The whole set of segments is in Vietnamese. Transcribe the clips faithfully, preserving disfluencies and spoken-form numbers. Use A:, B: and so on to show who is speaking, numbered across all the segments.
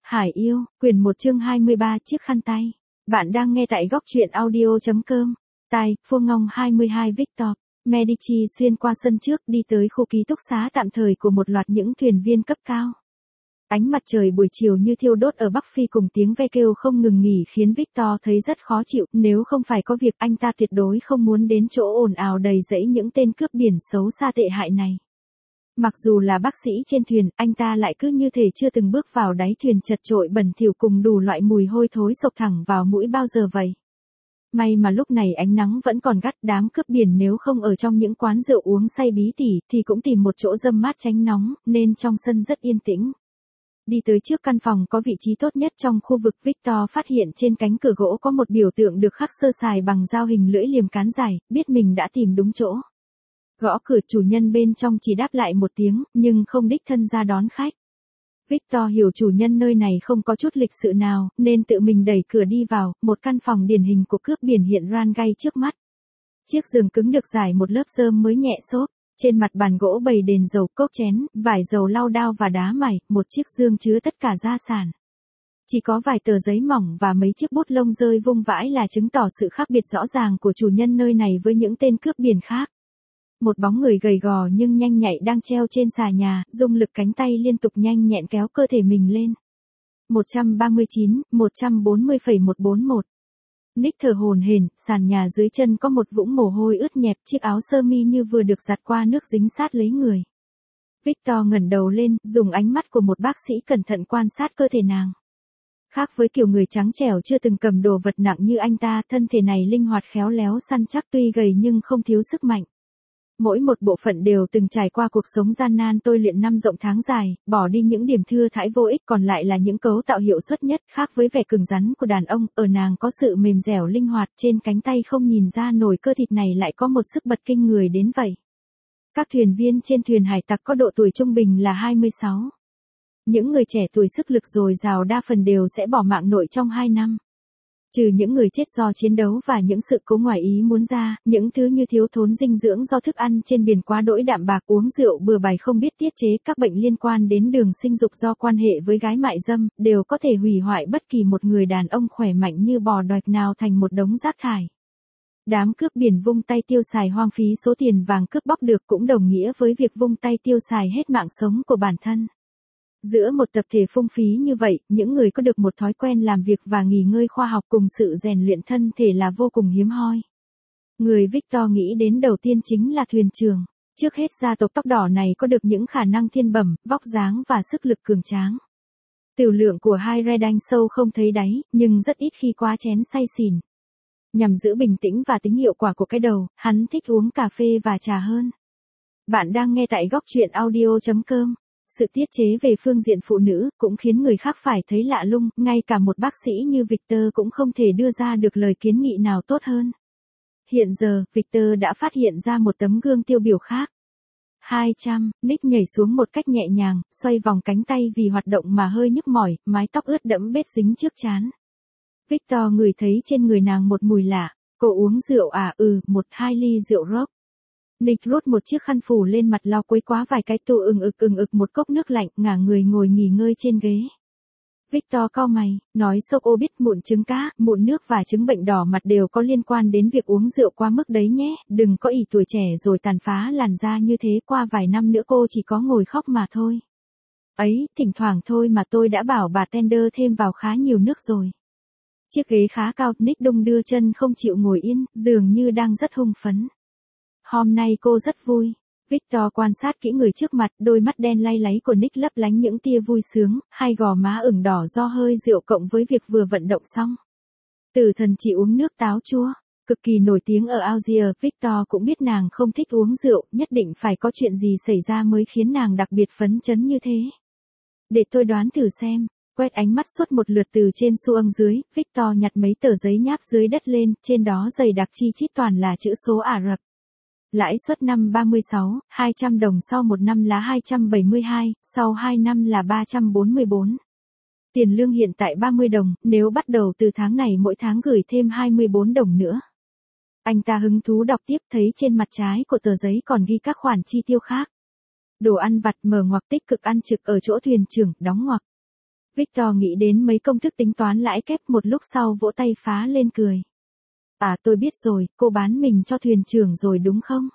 A: Hải yêu, quyển một chương hai mươi ba chiếc khăn tay. Bạn đang nghe tại góc truyện audio.com. Tai, Phô Ngong hai mươi hai Victor, Medici xuyên qua sân trước đi tới khu ký túc xá tạm thời của một loạt những thuyền viên cấp cao. Ánh mặt trời buổi chiều như thiêu đốt ở Bắc Phi cùng tiếng ve kêu không ngừng nghỉ khiến Victor thấy rất khó chịu, nếu không phải có việc anh ta tuyệt đối không muốn đến chỗ ồn ào đầy rẫy những tên cướp biển xấu xa tệ hại này. Mặc dù là bác sĩ trên thuyền, anh ta lại cứ như thể chưa từng bước vào đáy thuyền chật chội bẩn thỉu cùng đủ loại mùi hôi thối xộc thẳng vào mũi bao giờ vậy. May mà lúc này ánh nắng vẫn còn gắt, đám cướp biển nếu không ở trong những quán rượu uống say bí tỉ thì cũng tìm một chỗ râm mát tránh nóng, nên trong sân rất yên tĩnh. Đi tới trước căn phòng có vị trí tốt nhất trong khu vực, Victor phát hiện trên cánh cửa gỗ có một biểu tượng được khắc sơ sài bằng dao hình lưỡi liềm cán dài, biết mình đã tìm đúng chỗ. Gõ cửa, chủ nhân bên trong chỉ đáp lại một tiếng, nhưng không đích thân ra đón khách. Victor hiểu chủ nhân nơi này không có chút lịch sự nào, nên tự mình đẩy cửa đi vào, một căn phòng điển hình của cướp biển hiện ra ngay trước mắt. Chiếc giường cứng được rải một lớp rơm mới nhẹ xốp, trên mặt bàn gỗ bày đèn dầu, cốc chén, vải dầu lau đao và đá mài, một chiếc dương chứa tất cả gia sản. Chỉ có vài tờ giấy mỏng và mấy chiếc bút lông rơi vung vãi là chứng tỏ sự khác biệt rõ ràng của chủ nhân nơi này với những tên cướp biển khác. Một bóng người gầy gò nhưng nhanh nhạy đang treo trên xà nhà, dùng lực cánh tay liên tục nhanh nhẹn kéo cơ thể mình lên. một trăm ba mươi chín, một trăm bốn mươi phẩy một trăm bốn mươi mốt. Nick thở hổn hển, sàn nhà dưới chân có một vũng mồ hôi ướt nhẹp, chiếc áo sơ mi như vừa được giặt qua nước dính sát lấy người. Victor ngẩng đầu lên, dùng ánh mắt của một bác sĩ cẩn thận quan sát cơ thể nàng. Khác với kiểu người trắng trẻo chưa từng cầm đồ vật nặng như anh ta, thân thể này linh hoạt khéo léo săn chắc, tuy gầy nhưng không thiếu sức mạnh. Mỗi một bộ phận đều từng trải qua cuộc sống gian nan tôi luyện năm rộng tháng dài, bỏ đi những điểm thưa thãi vô ích, còn lại là những cấu tạo hiệu suất nhất. Khác với vẻ cứng rắn của đàn ông, ở nàng có sự mềm dẻo linh hoạt, trên cánh tay không nhìn ra nổi cơ thịt này lại có một sức bật kinh người đến vậy. Các thuyền viên trên thuyền hải tặc có độ tuổi trung bình là hai mươi sáu. Những người trẻ tuổi sức lực dồi dào đa phần đều sẽ bỏ mạng nội trong hai năm. Trừ những người chết do chiến đấu và những sự cố ngoài ý muốn ra, những thứ như thiếu thốn dinh dưỡng do thức ăn trên biển quá đỗi đạm bạc, uống rượu bừa bãi không biết tiết chế, các bệnh liên quan đến đường sinh dục do quan hệ với gái mại dâm, đều có thể hủy hoại bất kỳ một người đàn ông khỏe mạnh như bò đoạch nào thành một đống rác thải. Đám cướp biển vung tay tiêu xài hoang phí số tiền vàng cướp bóc được cũng đồng nghĩa với việc vung tay tiêu xài hết mạng sống của bản thân. Giữa một tập thể phung phí như vậy, những người có được một thói quen làm việc và nghỉ ngơi khoa học cùng sự rèn luyện thân thể là vô cùng hiếm hoi. Người Victor nghĩ đến đầu tiên chính là thuyền trưởng. Trước hết gia tộc tóc đỏ này có được những khả năng thiên bẩm, vóc dáng và sức lực cường tráng. Tửu lượng của hai Redanh sâu không thấy đáy, nhưng rất ít khi quá chén say xỉn. Nhằm giữ bình tĩnh và tính hiệu quả của cái đầu, hắn thích uống cà phê và trà hơn. Bạn đang nghe tại góc truyện audio.com. Sự tiết chế về phương diện phụ nữ cũng khiến người khác phải thấy lạ lùng, ngay cả một bác sĩ như Victor cũng không thể đưa ra được lời kiến nghị nào tốt hơn. Hiện giờ, Victor đã phát hiện ra một tấm gương tiêu biểu khác. hai trăm, Nick nhảy xuống một cách nhẹ nhàng, xoay vòng cánh tay vì hoạt động mà hơi nhức mỏi, mái tóc ướt đẫm bết dính trước trán. Victor ngửi thấy trên người nàng một mùi lạ. Cô uống rượu à? Ừ, một hai ly rượu rock. Nick rút một chiếc khăn phủ lên mặt lau quấy quá vài cái tô ừng ực ừng ực một cốc nước lạnh, ngả người ngồi nghỉ ngơi trên ghế. Victor cau mày, nói sốc ô biết mụn trứng cá, mụn nước và chứng bệnh đỏ mặt đều có liên quan đến việc uống rượu quá mức đấy nhé, đừng có ỷ tuổi trẻ rồi tàn phá làn da như thế, qua vài năm nữa cô chỉ có ngồi khóc mà thôi. Ấy, thỉnh thoảng thôi mà tôi đã bảo bà tender thêm vào khá nhiều nước rồi. Chiếc ghế khá cao, Nick đung đưa chân không chịu ngồi yên, dường như đang rất hưng phấn. Hôm nay cô rất vui. Victor quan sát kỹ người trước mặt, đôi mắt đen lay láy của Nick lấp lánh những tia vui sướng, hai gò má ửng đỏ do hơi rượu cộng với việc vừa vận động xong. Tử thần chỉ uống nước táo chua, cực kỳ nổi tiếng ở Algiers, Victor cũng biết nàng không thích uống rượu, nhất định phải có chuyện gì xảy ra mới khiến nàng đặc biệt phấn chấn như thế. Để tôi đoán thử xem. Quét ánh mắt suốt một lượt từ trên xuống dưới, Victor nhặt mấy tờ giấy nháp dưới đất lên, trên đó dày đặc chi chít toàn là chữ số Ả Rập. Lãi suất năm ba mươi sáu, hai trăm đồng sau một năm là hai trăm bảy mươi hai, sau hai năm là ba trăm bốn mươi bốn. Tiền lương hiện tại ba mươi đồng, nếu bắt đầu từ tháng này mỗi tháng gửi thêm hai mươi bốn đồng nữa. Anh ta hứng thú đọc tiếp, thấy trên mặt trái của tờ giấy còn ghi các khoản chi tiêu khác. Đồ ăn vặt, mở ngoặc, tích cực ăn trực ở chỗ thuyền trưởng, đóng ngoặc. Victor nghĩ đến mấy công thức tính toán lãi kép, một lúc sau vỗ tay phá lên cười. À, tôi biết rồi, cô bán mình cho thuyền trưởng rồi đúng không?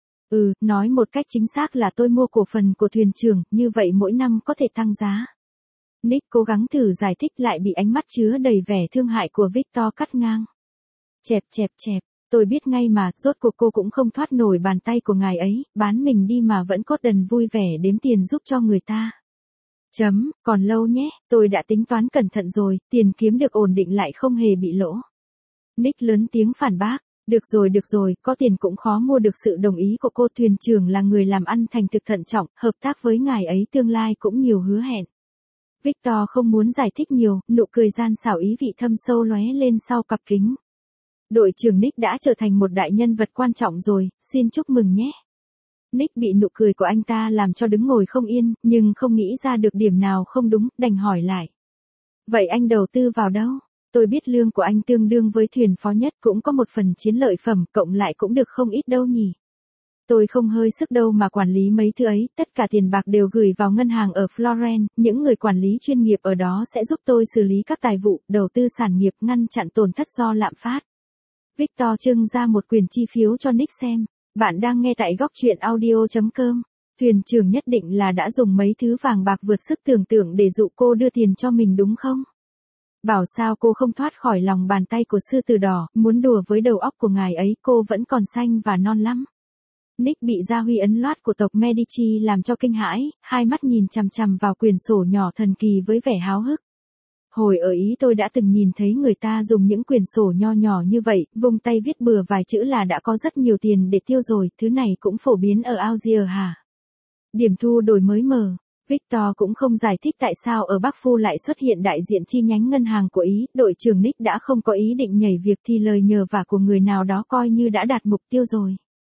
A: Ừ, nói một cách chính xác là tôi mua cổ phần của thuyền trưởng, như vậy mỗi năm có thể tăng giá. Nick cố gắng thử giải thích lại bị ánh mắt chứa đầy vẻ thương hại của Victor cắt ngang. Chẹp chẹp chẹp, tôi biết ngay mà, rốt cuộc cô cũng không thoát nổi bàn tay của ngài ấy, bán mình đi mà vẫn cốt đần vui vẻ đếm tiền giúp cho người ta. Chấm, còn lâu nhé, tôi đã tính toán cẩn thận rồi, tiền kiếm được ổn định lại không hề bị lỗ. Nick lớn tiếng phản bác. Được rồi được rồi, có tiền cũng khó mua được sự đồng ý của cô. Thuyền trưởng là người làm ăn thành thực thận trọng, hợp tác với ngài ấy tương lai cũng nhiều hứa hẹn. Victor không muốn giải thích nhiều, nụ cười gian xảo ý vị thâm sâu lóe lên sau cặp kính. Đội trưởng Nick đã trở thành một đại nhân vật quan trọng rồi, xin chúc mừng nhé. Nick bị nụ cười của anh ta làm cho đứng ngồi không yên, nhưng không nghĩ ra được điểm nào không đúng, đành hỏi lại. Vậy anh đầu tư vào đâu? Tôi biết lương của anh tương đương với thuyền phó nhất, cũng có một phần chiến lợi phẩm, cộng lại cũng được không ít đâu nhỉ. Tôi không hơi sức đâu mà quản lý mấy thứ ấy, tất cả tiền bạc đều gửi vào ngân hàng ở Florence, những người quản lý chuyên nghiệp ở đó sẽ giúp tôi xử lý các tài vụ, đầu tư sản nghiệp, ngăn chặn tổn thất do lạm phát. Victor trưng ra một quyển chi phiếu cho Nick xem. Bạn đang nghe tại góc truyện audio chấm com. Thuyền trưởng nhất định là đã dùng mấy thứ vàng bạc vượt sức tưởng tượng để dụ cô đưa tiền cho mình đúng không? Bảo sao cô không thoát khỏi lòng bàn tay của sư tử đỏ, muốn đùa với đầu óc của ngài ấy, cô vẫn còn xanh và non lắm. Nick bị gia huy ấn loát của tộc Medici làm cho kinh hãi, hai mắt nhìn chằm chằm vào quyển sổ nhỏ thần kỳ với vẻ háo hức. Hồi ở Ý tôi đã từng nhìn thấy người ta dùng những quyển sổ nho nhỏ như vậy, vung tay viết bừa vài chữ là đã có rất nhiều tiền để tiêu rồi, thứ này cũng phổ biến ở Algiers hả? Điểm thu đổi mới mở. Victor cũng không giải thích tại sao ở Bắc Phu lại xuất hiện đại diện chi nhánh ngân hàng của Ý, đội trưởng Nick đã không có ý định nhảy việc thì lời nhờ vả của người nào đó coi như đã đạt mục tiêu rồi.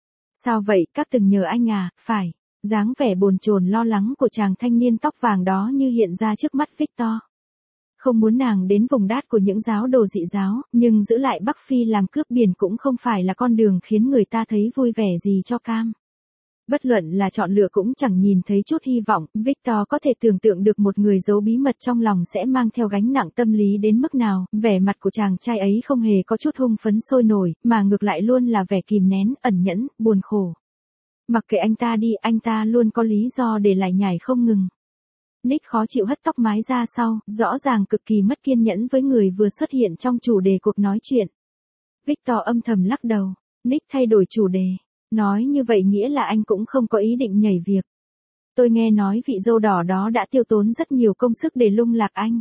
A: Sao vậy, các từng nhờ anh à, phải, dáng vẻ bồn chồn lo lắng của chàng thanh niên tóc vàng đó như hiện ra trước mắt Victor. Không muốn nàng đến vùng đát của những giáo đồ dị giáo, nhưng giữ lại Bắc Phi làm cướp biển cũng không phải là con đường khiến người ta thấy vui vẻ gì cho cam. Bất luận là chọn lựa cũng chẳng nhìn thấy chút hy vọng, Victor có thể tưởng tượng được một người giấu bí mật trong lòng sẽ mang theo gánh nặng tâm lý đến mức nào, vẻ mặt của chàng trai ấy không hề có chút hung phấn sôi nổi, mà ngược lại luôn là vẻ kìm nén, ẩn nhẫn, buồn khổ. Mặc kệ anh ta đi, anh ta luôn có lý do để lại nhảy không ngừng. Nick khó chịu hất tóc mái ra sau, rõ ràng cực kỳ mất kiên nhẫn với người vừa xuất hiện trong chủ đề cuộc nói chuyện. Victor âm thầm lắc đầu, Nick thay đổi chủ đề. Nói như vậy nghĩa là anh cũng không có ý định nhảy việc. Tôi nghe nói vị dâu đỏ đó đã tiêu tốn rất nhiều công sức để lung lạc anh.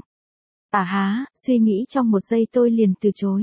A: À há, suy nghĩ trong một giây tôi liền từ chối.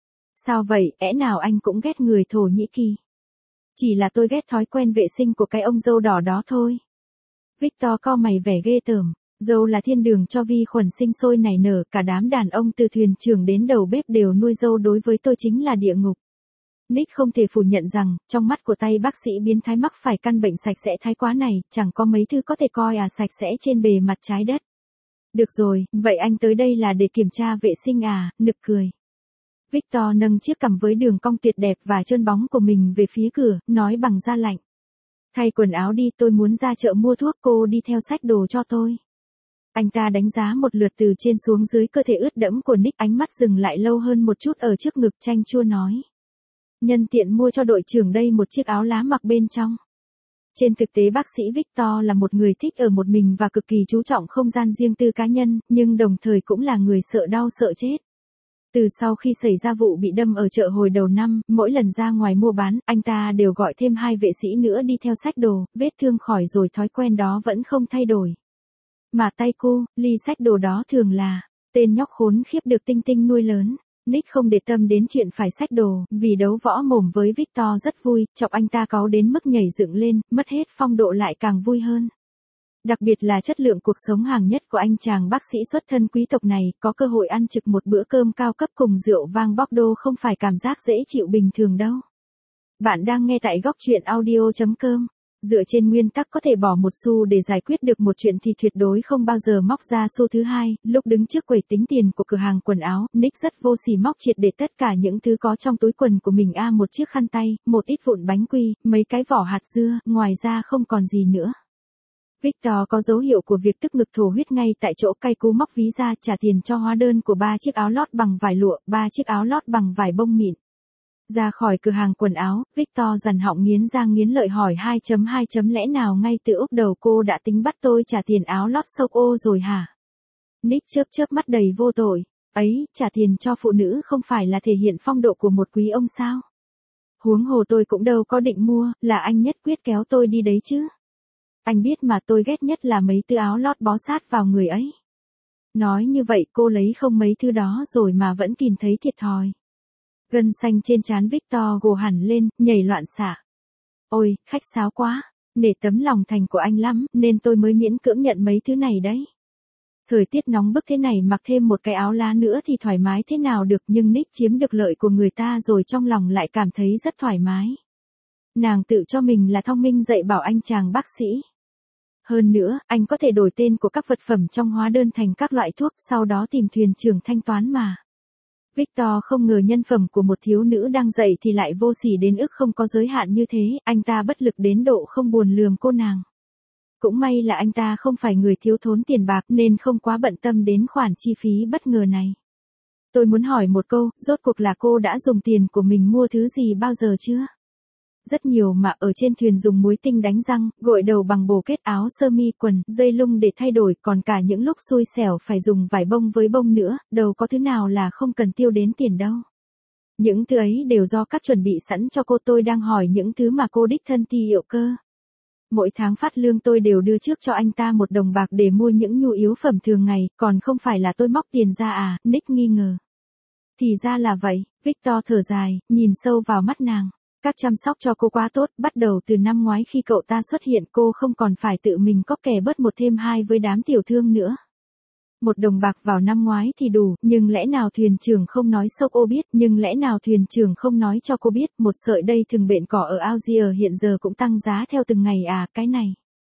A: Sao vậy, ẽ nào anh cũng ghét người Thổ Nhĩ Kỳ? Chỉ là tôi ghét thói quen vệ sinh của cái ông dâu đỏ đó thôi. Victor cau mày vẻ ghê tởm, dâu là thiên đường cho vi khuẩn sinh sôi nảy nở, cả đám đàn ông từ thuyền trưởng đến đầu bếp đều nuôi dâu, đối với tôi chính là địa ngục. Nick không thể phủ nhận rằng, trong mắt của tay bác sĩ biến thái mắc phải căn bệnh sạch sẽ thái quá này, chẳng có mấy thứ có thể coi à sạch sẽ trên bề mặt trái đất. Được rồi, vậy anh tới đây là để kiểm tra vệ sinh à, nực cười. Victor nâng chiếc cằm với đường cong tuyệt đẹp và trơn bóng của mình về phía cửa, nói bằng da lạnh. Thay quần áo đi, tôi muốn ra chợ mua thuốc, cô đi theo xách đồ cho tôi. Anh ta đánh giá một lượt từ trên xuống dưới cơ thể ướt đẫm của Nick, ánh mắt dừng lại lâu hơn một chút ở trước ngực, chanh chua nói. Nhân tiện mua cho đội trưởng đây một chiếc áo lá mặc bên trong. Trên thực tế bác sĩ Victor là một người thích ở một mình và cực kỳ chú trọng không gian riêng tư cá nhân, nhưng đồng thời cũng là người sợ đau sợ chết. Từ sau khi xảy ra vụ bị đâm ở chợ hồi đầu năm, mỗi lần ra ngoài mua bán, anh ta đều gọi thêm hai vệ sĩ nữa đi theo xách đồ, vết thương khỏi rồi thói quen đó vẫn không thay đổi. Mà tay cô, ly xách đồ đó thường là, tên nhóc khốn khiếp được Tinh Tinh nuôi lớn. Nick không để tâm đến chuyện phải xách đồ, vì đấu võ mồm với Victor rất vui, chọc anh ta cáu đến mức nhảy dựng lên, mất hết phong độ lại càng vui hơn. Đặc biệt là chất lượng cuộc sống hàng nhất của anh chàng bác sĩ xuất thân quý tộc này, có cơ hội ăn trực một bữa cơm cao cấp cùng rượu vang Bordeaux không phải cảm giác dễ chịu bình thường đâu. Bạn đang nghe tại góc truyện audio chấm com. Dựa trên nguyên tắc có thể bỏ một xu để giải quyết được một chuyện thì tuyệt đối không bao giờ móc ra xu thứ hai. Lúc đứng trước quầy tính tiền của cửa hàng quần áo, Nick rất vô sỉ móc triệt để tất cả những thứ có trong túi quần của mình. A một chiếc khăn tay, một ít vụn bánh quy, mấy cái vỏ hạt dưa, ngoài ra không còn gì nữa. Victor có dấu hiệu của việc tức ngực thổ huyết ngay tại chỗ, cay cú móc ví ra trả tiền cho hóa đơn của ba chiếc áo lót bằng vải lụa, ba chiếc áo lót bằng vải bông mịn. Ra khỏi cửa hàng quần áo, Victor dằn họng nghiến răng nghiến lợi hỏi hai chấm hai chấm lẽ nào ngay từ úc đầu cô đã tính bắt tôi trả tiền áo lót sốc ô rồi hả? Nick chớp chớp mắt đầy vô tội. Ấy, trả tiền cho phụ nữ không phải là thể hiện phong độ của một quý ông sao? Huống hồ tôi cũng đâu có định mua, là anh nhất quyết kéo tôi đi đấy chứ. Anh biết mà, tôi ghét nhất là mấy thứ áo lót bó sát vào người ấy. Nói như vậy cô lấy không mấy thứ đó rồi mà vẫn kìm thấy thiệt thòi. Gân xanh trên trán Victor gồ hẳn lên, nhảy loạn xạ. Ôi, khách sáo quá, nể tấm lòng thành của anh lắm, nên tôi mới miễn cưỡng nhận mấy thứ này đấy. Thời tiết nóng bức thế này mặc thêm một cái áo lá nữa thì thoải mái thế nào được, nhưng Nick chiếm được lợi của người ta rồi trong lòng lại cảm thấy rất thoải mái. Nàng tự cho mình là thông minh dạy bảo anh chàng bác sĩ. Hơn nữa, anh có thể đổi tên của các vật phẩm trong hóa đơn thành các loại thuốc, sau đó tìm thuyền trưởng thanh toán mà. Victor không ngờ nhân phẩm của một thiếu nữ đang dạy thì lại vô sỉ đến ức không có giới hạn như thế, anh ta bất lực đến độ không buồn lườm cô nàng. Cũng may là anh ta không phải người thiếu thốn tiền bạc nên không quá bận tâm đến khoản chi phí bất ngờ này. Tôi muốn hỏi một câu, rốt cuộc là cô đã dùng tiền của mình mua thứ gì bao giờ chưa? Rất nhiều mà, ở trên thuyền dùng muối tinh đánh răng, gội đầu bằng bồ kết, áo sơ mi, quần, dây lung để thay đổi, còn cả những lúc xui xẻo phải dùng vải bông với bông nữa, đâu có thứ nào là không cần tiêu đến tiền đâu. Những thứ ấy đều do các chuẩn bị sẵn cho cô, tôi đang hỏi những thứ mà cô đích thân ti hiệu cơ. Mỗi tháng phát lương tôi đều đưa trước cho anh ta một đồng bạc để mua những nhu yếu phẩm thường ngày, còn không phải là tôi móc tiền ra à, Nick nghi ngờ. Thì ra là vậy, Victor thở dài, nhìn sâu vào mắt nàng. Các chăm sóc cho cô quá tốt, bắt đầu từ năm ngoái khi cậu ta xuất hiện cô không còn phải tự mình cóp kè bớt một thêm hai với đám tiểu thương nữa. Một đồng bạc vào năm ngoái thì đủ, nhưng lẽ nào thuyền trưởng không nói sốc ô biết, nhưng lẽ nào thuyền trưởng không nói cho cô biết, một sợi dây thừng bện cỏ ở Algiers hiện giờ cũng tăng giá theo từng ngày à, cái này.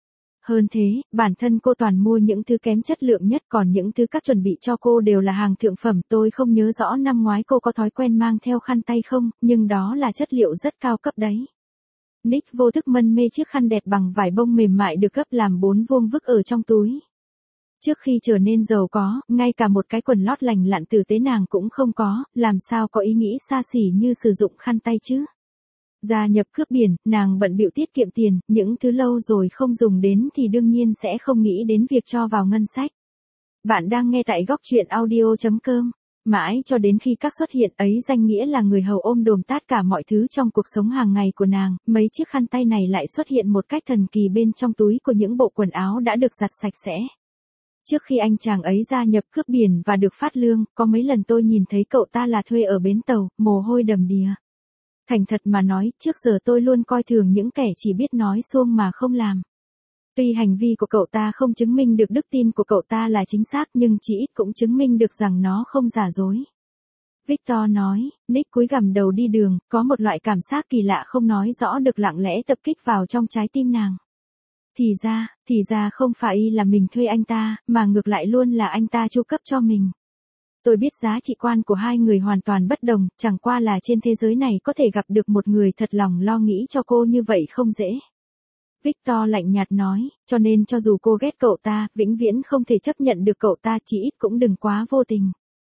A: Hơn thế, bản thân cô toàn mua những thứ kém chất lượng nhất, còn những thứ các chuẩn bị cho cô đều là hàng thượng phẩm. Tôi không nhớ rõ năm ngoái cô có thói quen mang theo khăn tay không, nhưng đó là chất liệu rất cao cấp đấy. Nick vô thức mân mê chiếc khăn đẹp bằng vải bông mềm mại được gấp làm bốn vuông vức ở trong túi. Trước khi trở nên giàu có, ngay cả một cái quần lót lành lặn tử tế nàng cũng không có, làm sao có ý nghĩ xa xỉ như sử dụng khăn tay chứ. Gia nhập cướp biển, nàng bận bịu tiết kiệm tiền, những thứ lâu rồi không dùng đến thì đương nhiên sẽ không nghĩ đến việc cho vào ngân sách. Bạn đang nghe tại góc truyện audio chấm com. Mãi cho đến khi các xuất hiện ấy danh nghĩa là người hầu ôm đồm tát cả mọi thứ trong cuộc sống hàng ngày của nàng, mấy chiếc khăn tay này lại xuất hiện một cách thần kỳ bên trong túi của những bộ quần áo đã được giặt sạch sẽ. Trước khi anh chàng ấy gia nhập cướp biển và được phát lương, có mấy lần tôi nhìn thấy cậu ta là thuê ở bến tàu, mồ hôi đầm đìa. Thành thật mà nói, trước giờ tôi luôn coi thường những kẻ chỉ biết nói suông mà không làm. Tuy hành vi của cậu ta không chứng minh được đức tin của cậu ta là chính xác nhưng chỉ ít cũng chứng minh được rằng nó không giả dối. Victor nói, Nick cúi gằm đầu đi đường, có một loại cảm giác kỳ lạ không nói rõ được lặng lẽ tập kích vào trong trái tim nàng. Thì ra, thì ra không phải là mình thuê anh ta, mà ngược lại luôn là anh ta chu cấp cho mình. Tôi biết giá trị quan của hai người hoàn toàn bất đồng, chẳng qua là trên thế giới này có thể gặp được một người thật lòng lo nghĩ cho cô như vậy không dễ. Victor lạnh nhạt nói, cho nên cho dù cô ghét cậu ta, vĩnh viễn không thể chấp nhận được cậu ta, chỉ ít cũng đừng quá vô tình.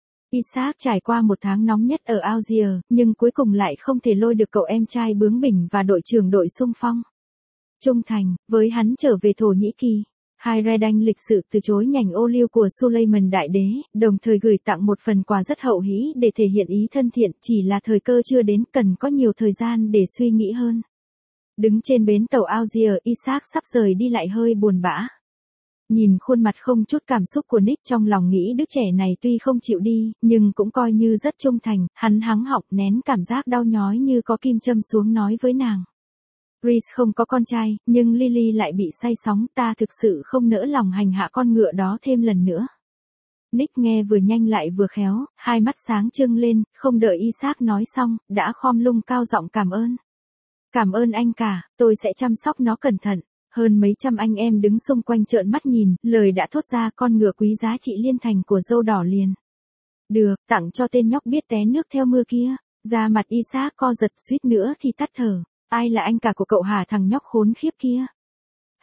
A: Isaac trải qua một tháng nóng nhất ở Algiers, nhưng cuối cùng lại không thể lôi được cậu em trai bướng bỉnh và đội trưởng đội xung phong. Trung thành, với hắn trở về Thổ Nhĩ Kỳ. Hayreddin lịch sự từ chối nhành ô liu của Suleiman đại đế, đồng thời gửi tặng một phần quà rất hậu hĩ để thể hiện ý thân thiện, chỉ là thời cơ chưa đến, cần có nhiều thời gian để suy nghĩ hơn. Đứng trên bến tàu Algiers, Isaac sắp rời đi lại hơi buồn bã. Nhìn khuôn mặt không chút cảm xúc của Nick, trong lòng nghĩ đứa trẻ này tuy không chịu đi, nhưng cũng coi như rất trung thành, hắn hắng họng nén cảm giác đau nhói như có kim châm xuống nói với nàng. Reese không có con trai, nhưng Lily lại bị say sóng, ta thực sự không nỡ lòng hành hạ con ngựa đó thêm lần nữa. Nick nghe vừa nhanh lại vừa khéo, hai mắt sáng trưng lên, không đợi Isaac nói xong, đã khom lưng cao giọng cảm ơn. Cảm ơn anh cả, tôi sẽ chăm sóc nó cẩn thận. Hơn mấy trăm anh em đứng xung quanh trợn mắt nhìn, lời đã thốt ra, con ngựa quý giá trị liên thành của dâu đỏ liền. Được, tặng cho tên nhóc biết té nước theo mưa kia. Da mặt Isaac co giật, suýt nữa thì tắt thở. Ai là anh cả của cậu hả, thằng nhóc khốn khiếp kia?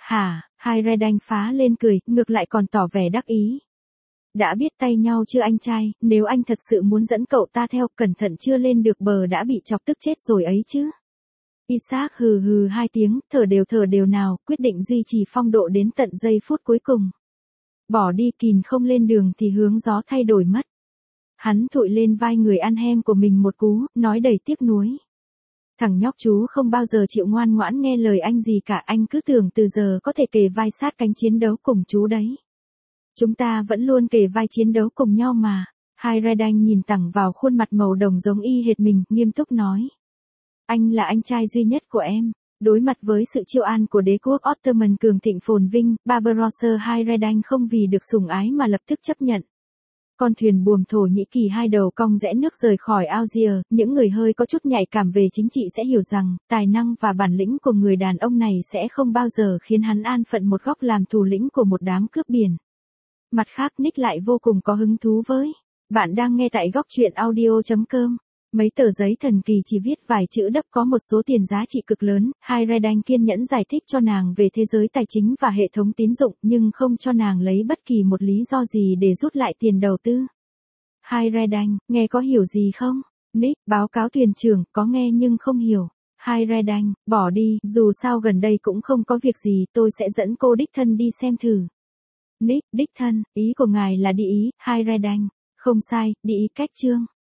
A: Hả, Hai Redanh phá lên cười, ngược lại còn tỏ vẻ đắc ý. Đã biết tay nhau chưa anh trai, nếu anh thật sự muốn dẫn cậu ta theo, cẩn thận chưa lên được bờ đã bị chọc tức chết rồi ấy chứ. Isaac hừ hừ hai tiếng, thở đều thở đều nào, quyết định duy trì phong độ đến tận giây phút cuối cùng. Bỏ đi Kìn không lên đường thì hướng gió thay đổi mất. Hắn thụi lên vai người ăn hem của mình một cú, nói đầy tiếc nuối. Thằng nhóc chú không bao giờ chịu ngoan ngoãn nghe lời anh gì cả, anh cứ tưởng từ giờ có thể kề vai sát cánh chiến đấu cùng chú đấy. Chúng ta vẫn luôn kề vai chiến đấu cùng nhau mà. Hai Redanh nhìn thẳng vào khuôn mặt màu đồng giống y hệt mình, nghiêm túc nói. Anh là anh trai duy nhất của em. Đối mặt với sự chiêu an của đế quốc Ottoman cường thịnh phồn vinh, Barbarossa Hai Redanh không vì được sủng ái mà lập tức chấp nhận. Con thuyền buồm Thổ Nhĩ Kỳ hai đầu cong rẽ nước rời khỏi Algiers, những người hơi có chút nhạy cảm về chính trị sẽ hiểu rằng, tài năng và bản lĩnh của người đàn ông này sẽ không bao giờ khiến hắn an phận một góc làm thủ lĩnh của một đám cướp biển. Mặt khác Nick lại vô cùng có hứng thú với. Bạn đang nghe tại góc truyện audio chấm com. Mấy tờ giấy thần kỳ chỉ viết vài chữ đắp có một số tiền giá trị cực lớn, Hai Redanh kiên nhẫn giải thích cho nàng về thế giới tài chính và hệ thống tín dụng nhưng không cho nàng lấy bất kỳ một lý do gì để rút lại tiền đầu tư. Hai Redanh, nghe có hiểu gì không? Nick, báo cáo thuyền trưởng, có nghe nhưng không hiểu. Hai Redanh, bỏ đi, dù sao gần đây cũng không có việc gì, tôi sẽ dẫn cô đích thân đi xem thử. Nick, đích thân, ý của ngài là đi Ý, Hai Redanh. Không sai, đi Ý cách chương.